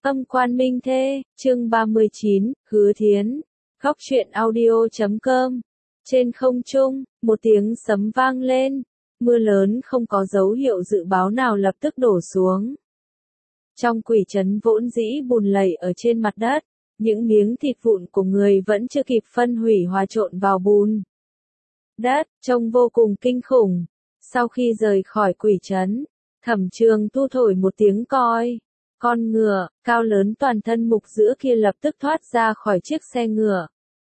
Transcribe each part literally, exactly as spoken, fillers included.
Âm quan minh thê, chương ba mươi chín, Hứa Thiến. Góc truyện audio chấm com. Trên không trung, một tiếng sấm vang lên. Mưa lớn không có dấu hiệu dự báo nào lập tức đổ xuống. Trong quỷ trấn vốn dĩ bùn lầy ở trên mặt đất, những miếng thịt vụn của người vẫn chưa kịp phân hủy hòa trộn vào bùn đất, trông vô cùng kinh khủng. Sau khi rời khỏi quỷ trấn, Thẩm Trường thu thổi một tiếng còi. Con ngựa, cao lớn toàn thân mục giữa kia lập tức thoát ra khỏi chiếc xe ngựa.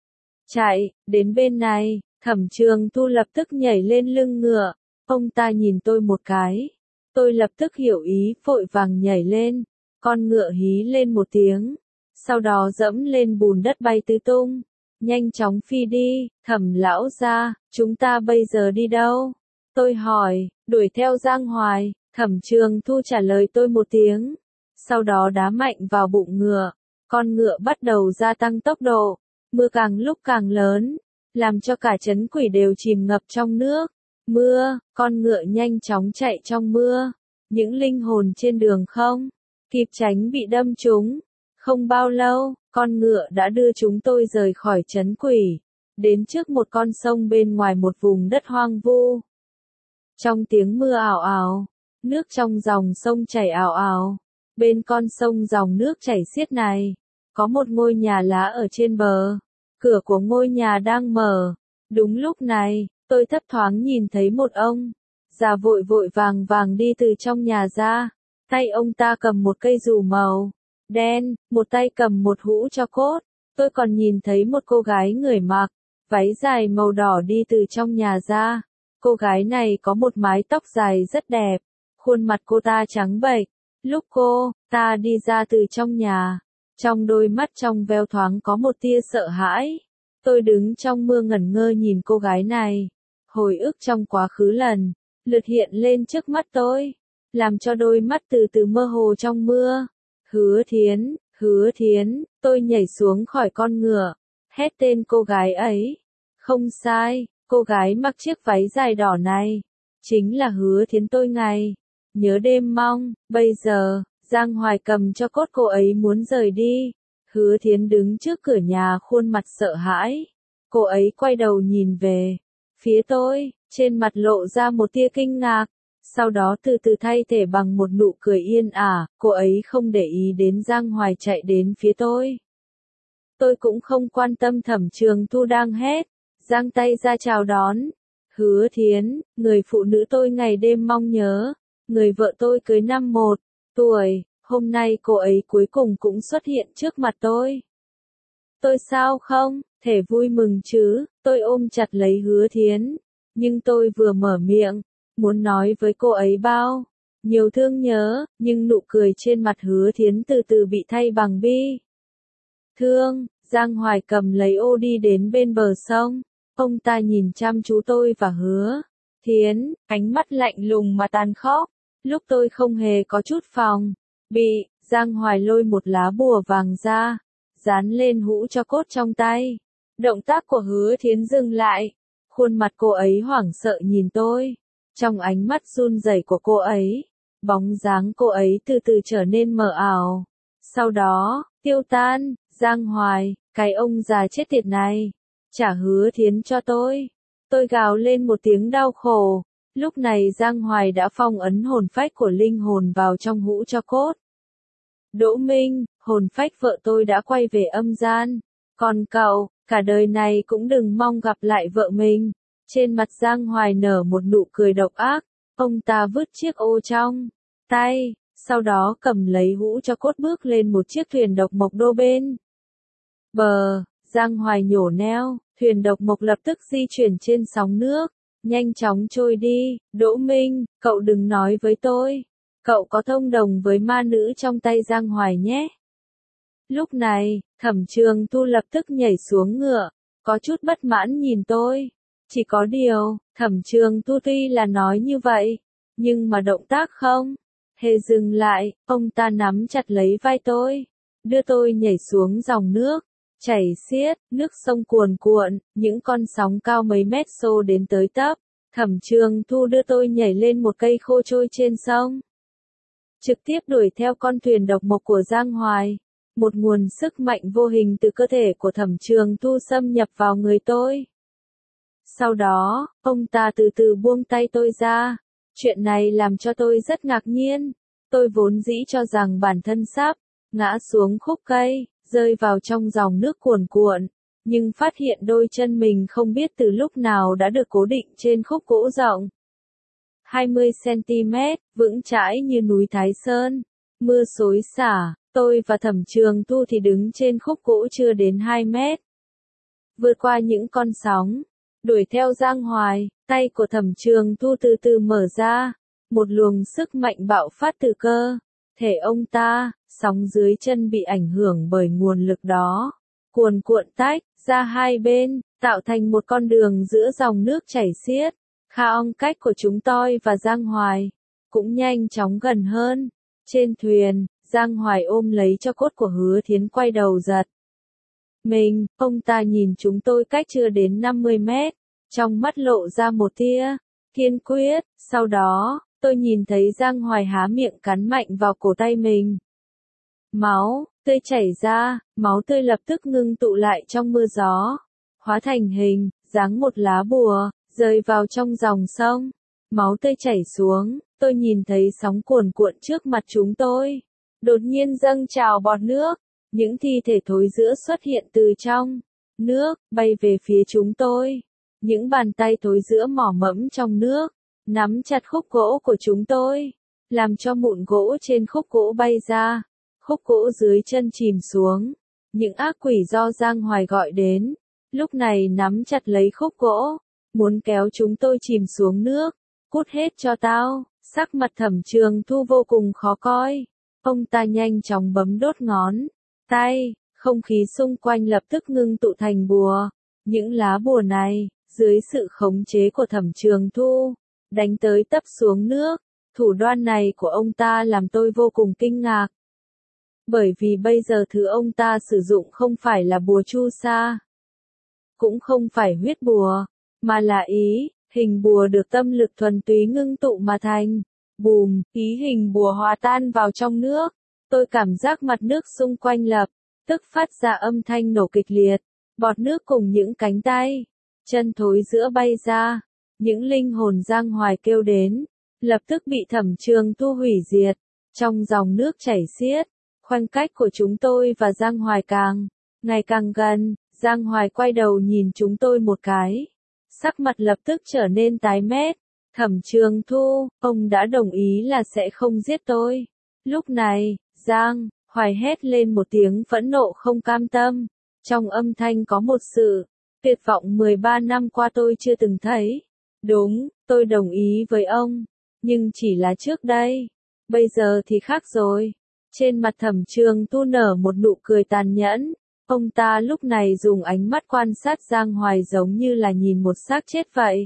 Chạy, đến bên này, Thẩm Trường Thu lập tức nhảy lên lưng ngựa. Ông ta nhìn tôi một cái. Tôi lập tức hiểu ý, vội vàng nhảy lên. Con ngựa hí lên một tiếng. Sau đó dẫm lên bùn đất bay tứ tung. Nhanh chóng phi đi, Thẩm lão gia, chúng ta bây giờ đi đâu? Tôi hỏi, đuổi theo Giang Hoài. Thẩm Trường Thu trả lời tôi một tiếng. Sau đó đá mạnh vào bụng ngựa, con ngựa bắt đầu gia tăng tốc độ, mưa càng lúc càng lớn, làm cho cả trấn quỷ đều chìm ngập trong nước. Mưa, con ngựa nhanh chóng chạy trong mưa, những linh hồn trên đường không kịp tránh bị đâm trúng. Không bao lâu, con ngựa đã đưa chúng tôi rời khỏi trấn quỷ, đến trước một con sông bên ngoài một vùng đất hoang vu. Trong tiếng mưa ảo ảo, nước trong dòng sông chảy ảo ảo. Bên con sông dòng nước chảy xiết này, có một ngôi nhà lá ở trên bờ. Cửa của ngôi nhà đang mở. Đúng lúc này, tôi thấp thoáng nhìn thấy một ông già vội vội vàng vàng đi từ trong nhà ra. Tay ông ta cầm một cây dù màu đen, một tay cầm một hũ tro cốt. Tôi còn nhìn thấy một cô gái người mặc váy dài màu đỏ đi từ trong nhà ra. Cô gái này có một mái tóc dài rất đẹp, khuôn mặt cô ta trắng bệch. Lúc cô ta đi ra từ trong nhà, trong đôi mắt trong veo thoáng có một tia sợ hãi. Tôi đứng trong mưa ngẩn ngơ nhìn cô gái này. Hồi ức trong quá khứ lần lượt hiện lên trước mắt tôi, làm cho đôi mắt từ từ mơ hồ trong mưa. Hứa Thiến, Hứa Thiến, tôi nhảy xuống khỏi con ngựa, hét tên cô gái ấy. Không sai, cô gái mặc chiếc váy dài đỏ này chính là Hứa Thiến tôi ngày nhớ đêm mong. Bây giờ, Giang Hoài cầm cho cốt cô ấy muốn rời đi. Hứa Thiến đứng trước cửa nhà khuôn mặt sợ hãi. Cô ấy quay đầu nhìn về phía tôi, trên mặt lộ ra một tia kinh ngạc. Sau đó từ từ thay thể bằng một nụ cười yên ả. Cô ấy không để ý đến Giang Hoài chạy đến phía tôi. Tôi cũng không quan tâm Thẩm Trường Thu đang hét, giang tay ra chào đón. Hứa Thiến, người phụ nữ tôi ngày đêm mong nhớ. Người vợ tôi cưới năm một tuổi, hôm nay cô ấy cuối cùng cũng xuất hiện trước mặt tôi. Tôi sao không thể vui mừng chứ? Tôi ôm chặt lấy Hứa Thiến, nhưng tôi vừa mở miệng, muốn nói với cô ấy bao nhiều thương nhớ, nhưng nụ cười trên mặt Hứa Thiến từ từ bị thay bằng bi thương. Giang Hoài cầm lấy ô đi đến bên bờ sông, ông ta nhìn chăm chú tôi và Hứa Thiến, ánh mắt lạnh lùng mà tàn khốc. Lúc tôi không hề có chút phòng bị, Giang Hoài lôi một lá bùa vàng ra, dán lên hũ tro cốt trong tay. Động tác của Hứa Thiến dừng lại, khuôn mặt cô ấy hoảng sợ nhìn tôi. Trong ánh mắt run rẩy của cô ấy, bóng dáng cô ấy từ từ trở nên mờ ảo. Sau đó, tiêu tan. Giang Hoài, cái ông già chết tiệt này, trả Hứa Thiến cho tôi. Tôi gào lên một tiếng đau khổ. Lúc này Giang Hoài đã phong ấn hồn phách của linh hồn vào trong hũ tro cốt. Đỗ Minh, hồn phách vợ tôi đã quay về âm gian. Còn cậu, cả đời này cũng đừng mong gặp lại vợ mình. Trên mặt Giang Hoài nở một nụ cười độc ác. Ông ta vứt chiếc ô trong tay, sau đó cầm lấy hũ tro cốt bước lên một chiếc thuyền độc mộc đô bên bờ. Giang Hoài nhổ neo, thuyền độc mộc lập tức di chuyển trên sóng nước, nhanh chóng trôi đi. Đỗ Minh, cậu đừng nói với tôi, cậu có thông đồng với ma nữ trong tay Giang Hoài nhé. Lúc này, Thẩm Trường Thu lập tức nhảy xuống ngựa, có chút bất mãn nhìn tôi. Chỉ có điều, Thẩm Trường Thu tuy là nói như vậy, nhưng mà động tác không hề dừng lại. Ông ta nắm chặt lấy vai tôi, đưa tôi nhảy xuống dòng nước chảy xiết, nước sông cuồn cuộn, những con sóng cao mấy mét xô đến tới tấp. Thẩm Trường Thu đưa tôi nhảy lên một cây khô trôi trên sông. trực tiếp đuổi theo con thuyền độc mộc của Giang Hoài. Một nguồn sức mạnh vô hình từ cơ thể của Thẩm Trường Thu xâm nhập vào người tôi. Sau đó, ông ta từ từ buông tay tôi ra. Chuyện này làm cho tôi rất ngạc nhiên. Tôi vốn dĩ cho rằng bản thân sắp ngã xuống khúc cây, rơi vào trong dòng nước cuồn cuộn, nhưng phát hiện đôi chân mình không biết từ lúc nào đã được cố định trên khúc gỗ rộng hai mươi xăng-ti-mét, vững chãi như núi Thái Sơn. Mưa xối xả, tôi và Thẩm Trường Thu thì đứng trên khúc gỗ chưa đến hai mét. Vượt qua những con sóng, đuổi theo Giang Hoài, tay của Thẩm Trường Thu từ từ mở ra, một luồng sức mạnh bạo phát từ cơ thể ông ta, sóng dưới chân bị ảnh hưởng bởi nguồn lực đó, cuồn cuộn tách ra hai bên, tạo thành một con đường giữa dòng nước chảy xiết. Khoảng cách của chúng tôi và Giang Hoài cũng nhanh chóng gần hơn. Trên thuyền, Giang Hoài ôm lấy cho cốt của Hứa Thiến quay đầu giật mình, ông ta nhìn chúng tôi cách chưa đến năm mươi mét, trong mắt lộ ra một tia kiên quyết. Sau đó, tôi nhìn thấy Giang Hoài há miệng cắn mạnh vào cổ tay mình. Máu tươi chảy ra, máu tươi lập tức ngưng tụ lại trong mưa gió, hóa thành hình dáng một lá bùa, rơi vào trong dòng sông. Máu tươi chảy xuống, tôi nhìn thấy sóng cuồn cuộn trước mặt chúng tôi. Đột nhiên dâng trào bọt nước, những thi thể thối rữa xuất hiện từ trong nước, bay về phía chúng tôi. Những bàn tay thối rữa mỏ mẫm trong nước, nắm chặt khúc gỗ của chúng tôi, làm cho mụn gỗ trên khúc gỗ bay ra. Khúc gỗ dưới chân chìm xuống. Những ác quỷ do Giang Hoài gọi đến, lúc này nắm chặt lấy khúc gỗ, muốn kéo chúng tôi chìm xuống nước. Cút hết cho tao. Sắc mặt Thẩm Trường Thu vô cùng khó coi. Ông ta nhanh chóng bấm đốt ngón tay, không khí xung quanh lập tức ngưng tụ thành bùa. Những lá bùa này, dưới sự khống chế của Thẩm Trường Thu, đánh tới tấp xuống nước. Thủ đoạn này của ông ta làm tôi vô cùng kinh ngạc. Bởi vì bây giờ thứ ông ta sử dụng không phải là bùa chu sa, cũng không phải huyết bùa, mà là ý hình bùa được tâm lực thuần túy ngưng tụ mà thành. Bùm, ý hình bùa hòa tan vào trong nước. Tôi cảm giác mặt nước xung quanh lập tức phát ra âm thanh nổ kịch liệt. Bọt nước cùng những cánh tay, chân thối giữa bay ra. Những linh hồn Giang Hoài kêu đến, lập tức bị Thẩm Trường Thu hủy diệt. Trong dòng nước chảy xiết, khoảnh cách của chúng tôi và Giang Hoài càng ngày càng gần. Giang Hoài quay đầu nhìn chúng tôi một cái, sắc mặt lập tức trở nên tái mét. Thẩm Trường Thu, ông đã đồng ý là sẽ không giết tôi. Lúc này, Giang Hoài hét lên một tiếng phẫn nộ không cam tâm. Trong âm thanh có một sự tuyệt vọng mười ba năm qua tôi chưa từng thấy. Đúng, tôi đồng ý với ông, nhưng chỉ là trước đây. Bây giờ thì khác rồi. Trên mặt Thẩm Trường Thu nở một nụ cười tàn nhẫn. Ông ta lúc này dùng ánh mắt quan sát Giang Hoài giống như là nhìn một xác chết vậy.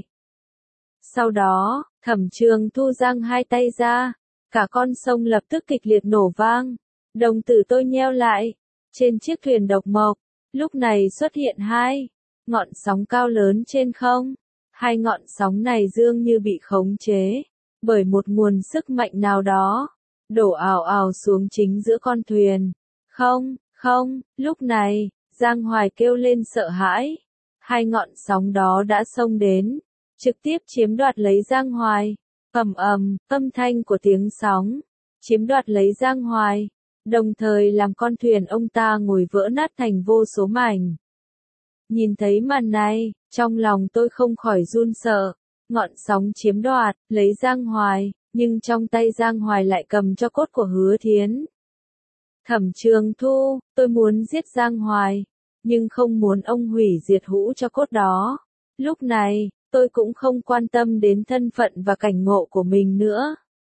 Sau đó, Thẩm Trường Thu giang hai tay ra, cả con sông lập tức kịch liệt nổ vang. Đồng tử tôi nheo lại. Trên chiếc thuyền độc mộc, lúc này xuất hiện hai ngọn sóng cao lớn trên không. Hai ngọn sóng này dường như bị khống chế bởi một nguồn sức mạnh nào đó, đổ ào ào xuống chính giữa con thuyền. Không, không, lúc này, Giang Hoài kêu lên sợ hãi. Hai ngọn sóng đó đã xông đến, trực tiếp chiếm đoạt lấy Giang Hoài. Ầm ầm, âm thanh của tiếng sóng chiếm đoạt lấy Giang Hoài, đồng thời làm con thuyền ông ta ngồi vỡ nát thành vô số mảnh. Nhìn thấy màn này, trong lòng tôi không khỏi run sợ. Ngọn sóng chiếm đoạt lấy Giang Hoài, nhưng trong tay Giang Hoài lại cầm cho cốt của Hứa Thiến. Thẩm Trường Thu, tôi muốn giết Giang Hoài, nhưng không muốn ông hủy diệt hũ cho cốt đó. Lúc này, tôi cũng không quan tâm đến thân phận và cảnh ngộ của mình nữa.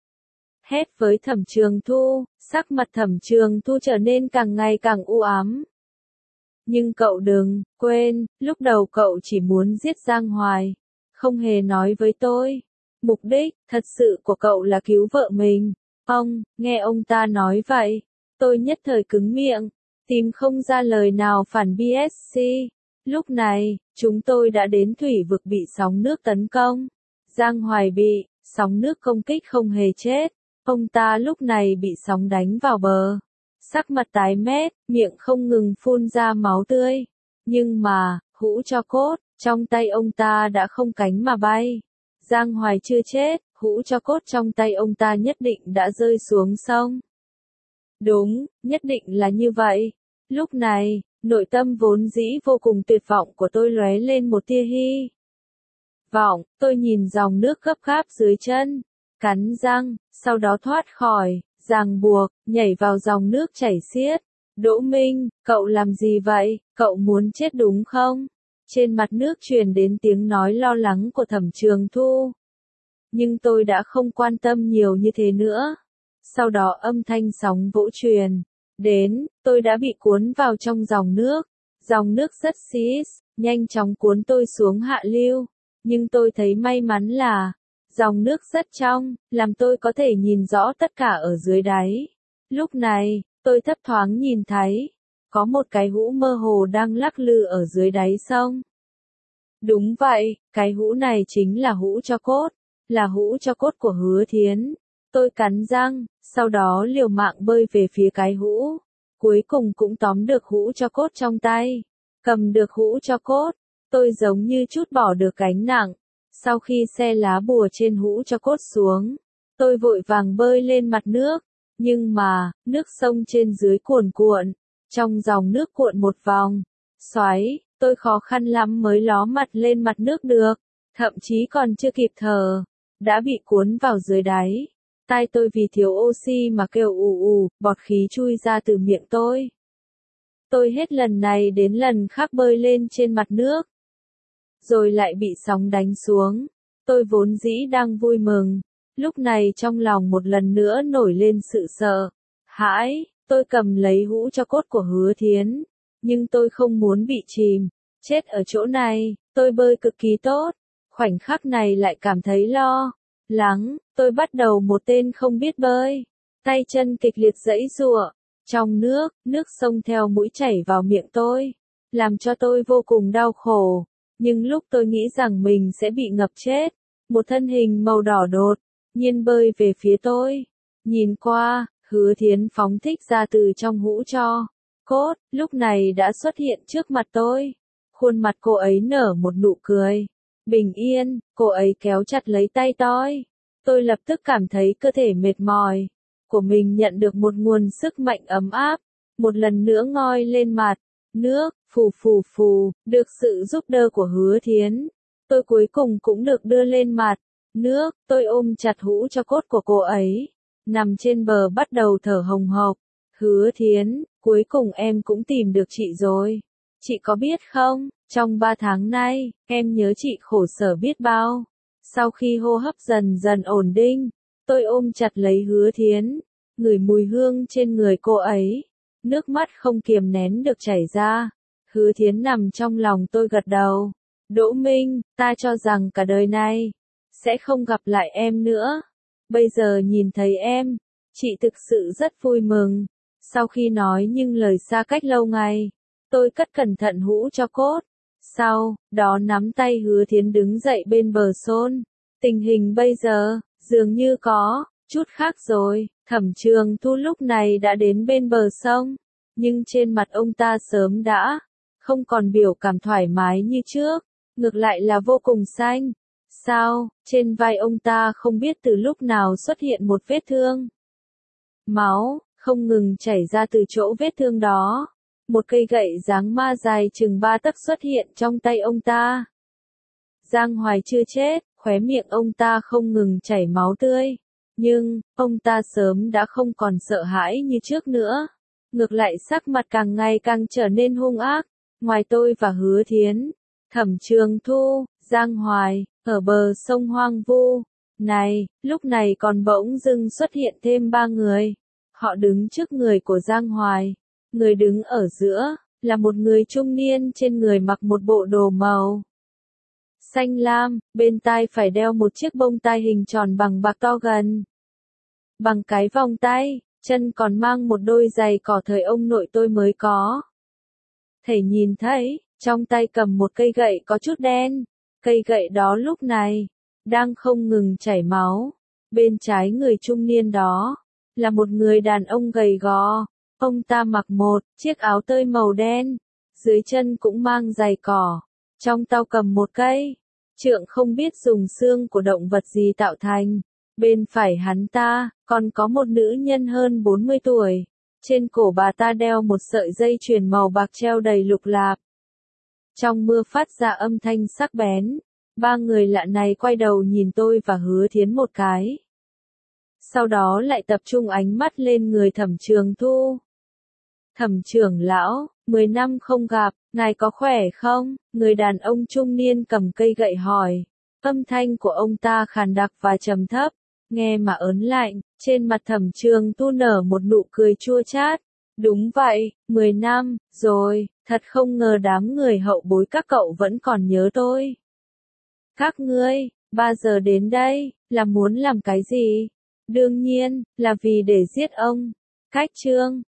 Hét với Thẩm Trường Thu, sắc mặt Thẩm Trường Thu trở nên càng ngày càng u ám. Nhưng cậu đừng quên, lúc đầu cậu chỉ muốn giết Giang Hoài, không hề nói với tôi. Mục đích thật sự của cậu là cứu vợ mình. Ông, nghe ông ta nói vậy, tôi nhất thời cứng miệng, tìm không ra lời nào phản bê ét xê. Lúc này, chúng tôi đã đến thủy vực bị sóng nước tấn công. Giang Hoài bị sóng nước công kích không hề chết, Ông ta lúc này bị sóng đánh vào bờ. Sắc mặt tái mét, miệng không ngừng phun ra máu tươi. Nhưng mà, hũ tro cốt, trong tay ông ta đã không cánh mà bay. Giang Hoài chưa chết, hũ tro cốt trong tay ông ta nhất định đã rơi xuống sông. Đúng, nhất định là như vậy. Lúc này, nội tâm vốn dĩ vô cùng tuyệt vọng của tôi lóe lên một tia hy vọng. Tôi nhìn dòng nước gấp gáp dưới chân, cắn răng, sau đó thoát khỏi ràng buộc, nhảy vào dòng nước chảy xiết. Đỗ Minh, cậu làm gì vậy? Cậu muốn chết đúng không? Trên mặt nước truyền đến tiếng nói lo lắng của Thẩm Trường Thu. Nhưng tôi đã không quan tâm nhiều như thế nữa. Sau đó âm thanh sóng vỗ truyền đến, tôi đã bị cuốn vào trong dòng nước. Dòng nước rất xiết, nhanh chóng cuốn tôi xuống hạ lưu. Nhưng tôi thấy may mắn là, dòng nước rất trong, làm tôi có thể nhìn rõ tất cả ở dưới đáy. Lúc này, tôi thấp thoáng nhìn thấy, có một cái hũ mơ hồ đang lắc lư ở dưới đáy sông. Đúng vậy, cái hũ này chính là hũ tro cốt, là hũ tro cốt của Hứa Thiến. Tôi cắn răng, sau đó liều mạng bơi về phía cái hũ. Cuối cùng cũng tóm được hũ tro cốt trong tay. Cầm được hũ tro cốt, tôi giống như trút bỏ được gánh nặng. Sau khi xe lá bùa trên hũ tro cốt xuống, tôi vội vàng bơi lên mặt nước. Nhưng mà, nước sông trên dưới cuồn cuộn, trong dòng nước cuộn một vòng, xoáy, tôi khó khăn lắm mới ló mặt lên mặt nước được, thậm chí còn chưa kịp thở, đã bị cuốn vào dưới đáy. Tai tôi vì thiếu oxy mà kêu ù ù, bọt khí chui ra từ miệng tôi. Tôi hết lần này đến lần khác bơi lên trên mặt nước, rồi lại bị sóng đánh xuống. Tôi vốn dĩ đang vui mừng, lúc này trong lòng một lần nữa nổi lên sự sợ hãi. Tôi cầm lấy hũ tro cốt của Hứa Thiến, nhưng tôi không muốn bị chìm, chết ở chỗ này. Tôi bơi cực kỳ tốt, khoảnh khắc này lại cảm thấy lo lắng. Tôi bắt đầu một tên không biết bơi, tay chân kịch liệt giãy giụa trong nước, nước sông theo mũi chảy vào miệng tôi, làm cho tôi vô cùng đau khổ. Nhưng lúc tôi nghĩ rằng mình sẽ bị ngập chết, một thân hình màu đỏ đột nhiên bơi về phía tôi. Nhìn qua, Hứa Thiến phóng thích ra từ trong hũ tro cốt, lúc này đã xuất hiện trước mặt tôi. Khuôn mặt cô ấy nở một nụ cười bình yên, cô ấy kéo chặt lấy tay tôi. Tôi lập tức cảm thấy cơ thể mệt mỏi của mình nhận được một nguồn sức mạnh ấm áp, một lần nữa ngoi lên mặt nước, phù phù phù, được sự giúp đỡ của Hứa Thiến. Tôi cuối cùng cũng được đưa lên mặt nước. Tôi ôm chặt hũ tro cốt của cô ấy, nằm trên bờ bắt đầu thở hồng hộc. Hứa Thiến, cuối cùng em cũng tìm được chị rồi. Chị có biết không, trong ba tháng nay, em nhớ chị khổ sở biết bao. Sau khi hô hấp dần dần ổn định, tôi ôm chặt lấy Hứa Thiến, ngửi mùi hương trên người cô ấy. Nước mắt không kiềm nén được chảy ra. Hứa Thiến nằm trong lòng tôi gật đầu. Đỗ Minh, ta cho rằng cả đời này sẽ không gặp lại em nữa. Bây giờ nhìn thấy em, chị thực sự rất vui mừng. Sau khi nói những lời xa cách lâu ngày, tôi cất cẩn thận hũ tro cốt. Sau đó nắm tay Hứa Thiến đứng dậy bên bờ sông. Tình hình bây giờ, dường như có chút khác rồi. Thẩm Trường Thu lúc này đã đến bên bờ sông, nhưng trên mặt ông ta sớm đã không còn biểu cảm thoải mái như trước, ngược lại là vô cùng xanh. Sao, trên vai ông ta không biết từ lúc nào xuất hiện một vết thương. Máu không ngừng chảy ra từ chỗ vết thương đó. Một cây gậy dáng ma dài chừng ba tấc xuất hiện trong tay ông ta. Giang Hoài chưa chết, khóe miệng ông ta không ngừng chảy máu tươi. Nhưng, ông ta sớm đã không còn sợ hãi như trước nữa. Ngược lại sắc mặt càng ngày càng trở nên hung ác. Ngoài tôi và Hứa Thiến, Thẩm Trường Thu, Giang Hoài, ở bờ sông hoang vu này, lúc này còn bỗng dưng xuất hiện thêm ba người. Họ đứng trước người của Giang Hoài. Người đứng ở giữa, là một người trung niên trên người mặc một bộ đồ màu xanh lam, bên tai phải đeo một chiếc bông tai hình tròn bằng bạc to gần bằng cái vòng tay, chân còn mang một đôi giày cỏ thời ông nội tôi mới có. Thể nhìn thấy, trong tay cầm một cây gậy có chút đen, cây gậy đó lúc này đang không ngừng chảy máu. Bên trái người trung niên đó, là một người đàn ông gầy gò. Ông ta mặc một chiếc áo tơi màu đen, dưới chân cũng mang giày cỏ. Trong tay cầm một cây trượng không biết dùng xương của động vật gì tạo thành. Bên phải hắn ta, còn có một nữ nhân hơn bốn mươi tuổi. Trên cổ bà ta đeo một sợi dây chuyền màu bạc treo đầy lục lạp. Trong mưa phát ra âm thanh sắc bén. Ba người lạ này quay đầu nhìn tôi và Hứa Thiến một cái. Sau đó lại tập trung ánh mắt lên người Thẩm Trường Thu. Thẩm trưởng lão, mười năm không gặp, ngài có khỏe không? Người đàn ông trung niên cầm cây gậy hỏi. Âm thanh của ông ta khàn đặc và trầm thấp, nghe mà ớn lạnh. Trên mặt Thẩm Trường Thu nở một nụ cười chua chát. Đúng vậy, mười năm, rồi, thật không ngờ đám người hậu bối các cậu vẫn còn nhớ tôi. Các ngươi, ba giờ đến đây, là muốn làm cái gì? Đương nhiên, là vì để giết ông. Cách chương